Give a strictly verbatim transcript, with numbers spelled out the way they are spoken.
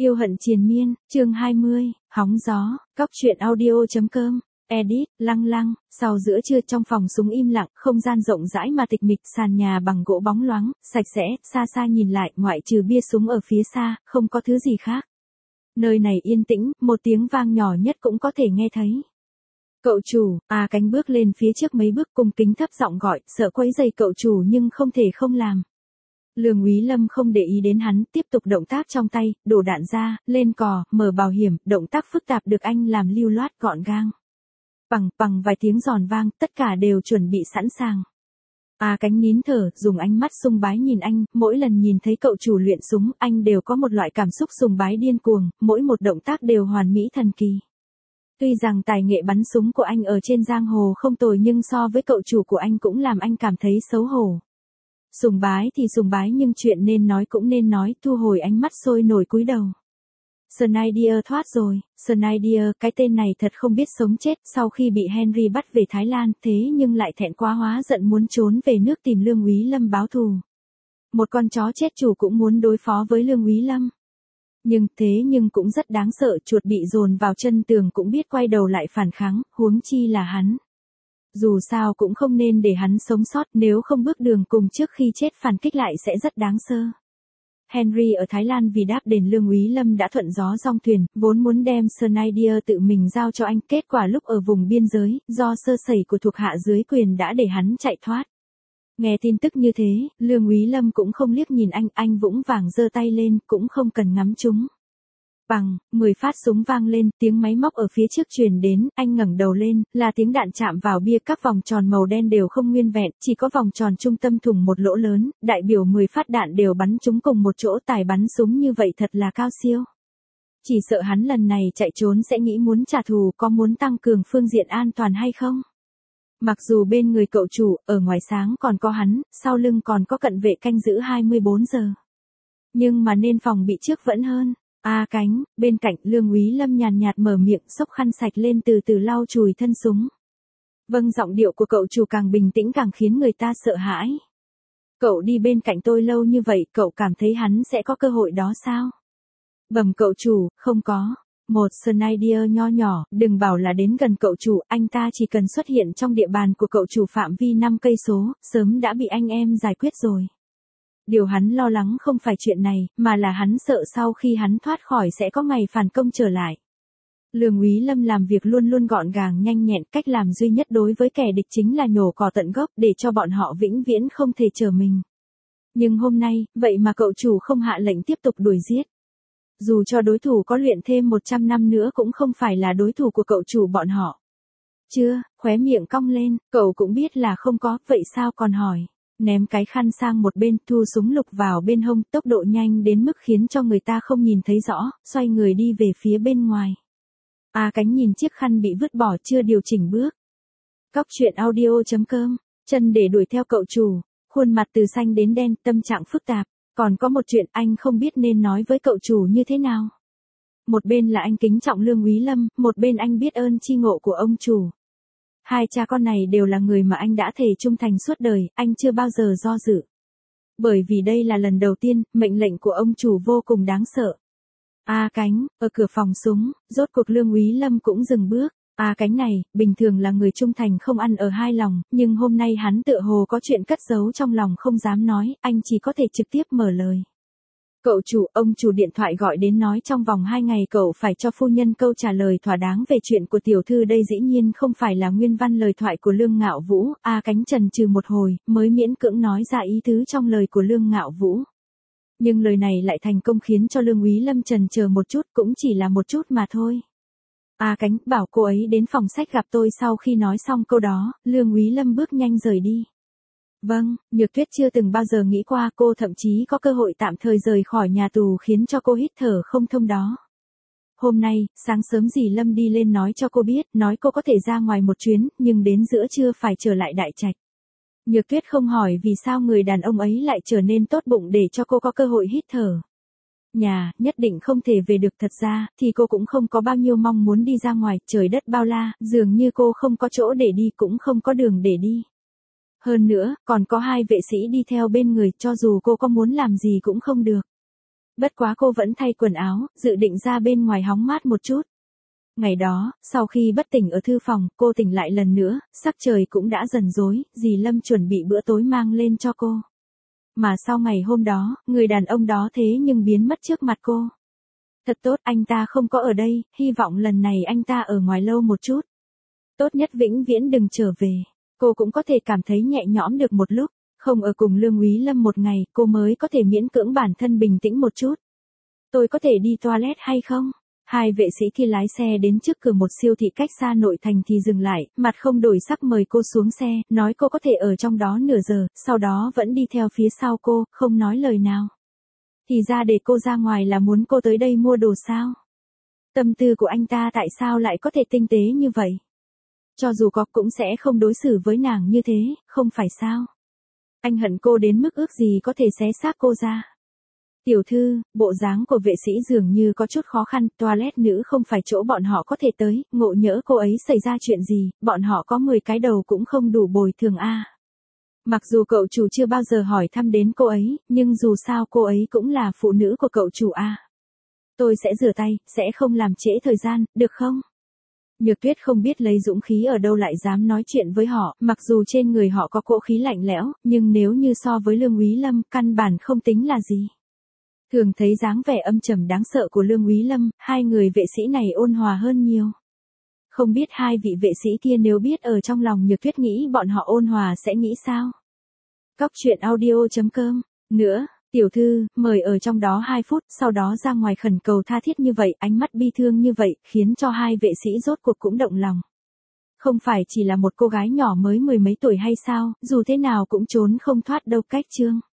Yêu hận triền miên, chương hai mươi, hóng gió, cóc truyện audio.com, edit, lăng lăng, sau giữa trưa trong phòng súng im lặng, không gian rộng rãi mà tịch mịch, sàn nhà bằng gỗ bóng loáng, sạch sẽ, xa xa nhìn lại, ngoại trừ bia súng ở phía xa, không có thứ gì khác. Nơi này yên tĩnh, một tiếng vang nhỏ nhất cũng có thể nghe thấy. Cậu chủ, à cánh bước lên phía trước mấy bước cung kính thấp giọng gọi, sợ quấy rầy cậu chủ nhưng không thể không làm. Lương Úy Lâm không để ý đến hắn, tiếp tục động tác trong tay, đổ đạn ra, lên cò, mở bảo hiểm, động tác phức tạp được anh làm lưu loát gọn gàng. Bằng, bằng vài tiếng giòn vang, tất cả đều chuẩn bị sẵn sàng. À cánh nín thở, dùng ánh mắt sùng bái nhìn anh, mỗi lần nhìn thấy cậu chủ luyện súng, anh đều có một loại cảm xúc sùng bái điên cuồng, mỗi một động tác đều hoàn mỹ thần kỳ. Tuy rằng tài nghệ bắn súng của anh ở trên giang hồ không tồi nhưng so với cậu chủ của anh cũng làm anh cảm thấy xấu hổ. Sùng bái thì sùng bái nhưng chuyện nên nói cũng nên nói, thu hồi ánh mắt sôi nổi cúi đầu. Snyder thoát rồi, Snyder, cái tên này thật không biết sống chết, sau khi bị Henry bắt về Thái Lan, thế nhưng lại thẹn quá hóa giận muốn trốn về nước tìm Lương Úy Lâm báo thù. Một con chó chết chủ cũng muốn đối phó với Lương Úy Lâm. Nhưng, thế nhưng cũng rất đáng sợ, chuột bị dồn vào chân tường cũng biết quay đầu lại phản kháng, huống chi là hắn. Dù sao cũng không nên để hắn sống sót, nếu không bước đường cùng trước khi chết phản kích lại sẽ rất đáng sơ. Henry ở Thái Lan vì đáp đền Lương Úy Lâm đã thuận gió dong thuyền, vốn muốn đem Snyder tự mình giao cho anh, kết quả lúc ở vùng biên giới, do sơ sẩy của thuộc hạ dưới quyền đã để hắn chạy thoát. Nghe tin tức như thế, Lương Úy Lâm cũng không liếc nhìn anh, anh vũng vàng giơ tay lên, cũng không cần ngắm chúng. Bằng, mười phát súng vang lên, tiếng máy móc ở phía trước truyền đến, anh ngẩng đầu lên, là tiếng đạn chạm vào bia, các vòng tròn màu đen đều không nguyên vẹn, chỉ có vòng tròn trung tâm thủng một lỗ lớn, đại biểu mười phát đạn đều bắn trúng cùng một chỗ, tài bắn súng như vậy thật là cao siêu. Chỉ sợ hắn lần này chạy trốn sẽ nghĩ muốn trả thù, có muốn tăng cường phương diện an toàn hay không? Mặc dù bên người cậu chủ, ở ngoài sáng còn có hắn, sau lưng còn có cận vệ canh giữ hai mươi bốn giờ. Nhưng mà nên phòng bị trước vẫn hơn. A cánh, bên cạnh Lương Úy Lâm nhàn nhạt mở miệng, xốc khăn sạch lên từ từ lau chùi thân súng. Vâng, giọng điệu của cậu chủ càng bình tĩnh càng khiến người ta sợ hãi. Cậu đi bên cạnh tôi lâu như vậy, cậu cảm thấy hắn sẽ có cơ hội đó sao? Bẩm cậu chủ, không có. Một Snyder nho nhỏ, đừng bảo là đến gần cậu chủ, anh ta chỉ cần xuất hiện trong địa bàn của cậu chủ phạm vi năm cây số, sớm đã bị anh em giải quyết rồi. Điều hắn lo lắng không phải chuyện này, mà là hắn sợ sau khi hắn thoát khỏi sẽ có ngày phản công trở lại. Lương Úy Lâm làm việc luôn luôn gọn gàng nhanh nhẹn, cách làm duy nhất đối với kẻ địch chính là nhổ cỏ tận gốc để cho bọn họ vĩnh viễn không thể trở mình. Nhưng hôm nay, vậy mà cậu chủ không hạ lệnh tiếp tục đuổi giết. Dù cho đối thủ có luyện thêm một trăm năm nữa cũng không phải là đối thủ của cậu chủ bọn họ. Chưa, khóe miệng cong lên, cậu cũng biết là không có, vậy sao còn hỏi. Ném cái khăn sang một bên, thu súng lục vào bên hông, tốc độ nhanh đến mức khiến cho người ta không nhìn thấy rõ, xoay người đi về phía bên ngoài. A cánh nhìn chiếc khăn bị vứt bỏ chưa điều chỉnh bước. Cóc truyện audio.com, chân để đuổi theo cậu chủ, khuôn mặt từ xanh đến đen, tâm trạng phức tạp, còn có một chuyện anh không biết nên nói với cậu chủ như thế nào. Một bên là anh kính trọng Lương Úy Lâm, một bên anh biết ơn chi ngộ của ông chủ. Hai cha con này đều là người mà anh đã thề trung thành suốt đời, anh chưa bao giờ do dự. Bởi vì đây là lần đầu tiên, mệnh lệnh của ông chủ vô cùng đáng sợ. A cánh, ở cửa phòng súng, rốt cuộc Lương Úy Lâm cũng dừng bước. A cánh này, bình thường là người trung thành không ăn ở hai lòng, nhưng hôm nay hắn tựa hồ có chuyện cất giấu trong lòng không dám nói, anh chỉ có thể trực tiếp mở lời. Cậu chủ, ông chủ điện thoại gọi đến nói trong vòng hai ngày cậu phải cho phu nhân câu trả lời thỏa đáng về chuyện của tiểu thư, đây dĩ nhiên không phải là nguyên văn lời thoại của Lương Ngạo Vũ. A cánh chần chừ một hồi, mới miễn cưỡng nói ra ý tứ trong lời của Lương Ngạo Vũ. Nhưng lời này lại thành công khiến cho Lương Úy Lâm chần chờ một chút, cũng chỉ là một chút mà thôi. A cánh, bảo cô ấy đến phòng sách gặp tôi. Sau khi nói xong câu đó, Lương Úy Lâm bước nhanh rời đi. Vâng, Nhược Tuyết chưa từng bao giờ nghĩ qua cô thậm chí có cơ hội tạm thời rời khỏi nhà tù khiến cho cô hít thở không thông đó. Hôm nay, sáng sớm dì Lâm đi lên nói cho cô biết, nói cô có thể ra ngoài một chuyến, nhưng đến giữa trưa phải trở lại Đại Trạch. Nhược Tuyết không hỏi vì sao người đàn ông ấy lại trở nên tốt bụng để cho cô có cơ hội hít thở. Nhà, nhất định không thể về được, thật ra, thì cô cũng không có bao nhiêu mong muốn đi ra ngoài, trời đất bao la, dường như cô không có chỗ để đi cũng không có đường để đi. Hơn nữa, còn có hai vệ sĩ đi theo bên người, cho dù cô có muốn làm gì cũng không được. Bất quá cô vẫn thay quần áo, dự định ra bên ngoài hóng mát một chút. Ngày đó, sau khi bất tỉnh ở thư phòng, cô tỉnh lại lần nữa, sắc trời cũng đã dần rối, dì Lâm chuẩn bị bữa tối mang lên cho cô. Mà sau ngày hôm đó, người đàn ông đó thế nhưng biến mất trước mặt cô. Thật tốt, anh ta không có ở đây, hy vọng lần này anh ta ở ngoài lâu một chút. Tốt nhất vĩnh viễn đừng trở về. Cô cũng có thể cảm thấy nhẹ nhõm được một lúc, không ở cùng Lương Úy Lâm một ngày, cô mới có thể miễn cưỡng bản thân bình tĩnh một chút. Tôi có thể đi toilet hay không? Hai vệ sĩ kia lái xe đến trước cửa một siêu thị cách xa nội thành thì dừng lại, mặt không đổi sắc mời cô xuống xe, nói cô có thể ở trong đó nửa giờ, sau đó vẫn đi theo phía sau cô, không nói lời nào. Thì ra để cô ra ngoài là muốn cô tới đây mua đồ sao? Tâm tư của anh ta tại sao lại có thể tinh tế như vậy? Cho dù có cũng sẽ không đối xử với nàng như thế, không phải sao? Anh hận cô đến mức ước gì có thể xé xác cô ra. Tiểu thư, bộ dáng của vệ sĩ dường như có chút khó khăn, toilet nữ không phải chỗ bọn họ có thể tới, ngộ nhỡ cô ấy xảy ra chuyện gì, bọn họ có mười cái đầu cũng không đủ bồi thường a. Mặc dù cậu chủ chưa bao giờ hỏi thăm đến cô ấy, nhưng dù sao cô ấy cũng là phụ nữ của cậu chủ a. Tôi sẽ rửa tay, sẽ không làm trễ thời gian, được không? Nhược Tuyết không biết lấy dũng khí ở đâu lại dám nói chuyện với họ, mặc dù trên người họ có cỗ khí lạnh lẽo, nhưng nếu như so với Lương Úy Lâm, căn bản không tính là gì. Thường thấy dáng vẻ âm trầm đáng sợ của Lương Úy Lâm, hai người vệ sĩ này ôn hòa hơn nhiều. Không biết hai vị vệ sĩ kia nếu biết ở trong lòng Nhược Tuyết nghĩ bọn họ ôn hòa sẽ nghĩ sao? Cóc truyện audio chấm com. Nữa, tiểu thư, mời ở trong đó hai phút, sau đó ra ngoài khẩn cầu tha thiết như vậy, ánh mắt bi thương như vậy, khiến cho hai vệ sĩ rốt cuộc cũng động lòng. Không phải chỉ là một cô gái nhỏ mới mười mấy tuổi hay sao, dù thế nào cũng trốn không thoát đâu cách chương.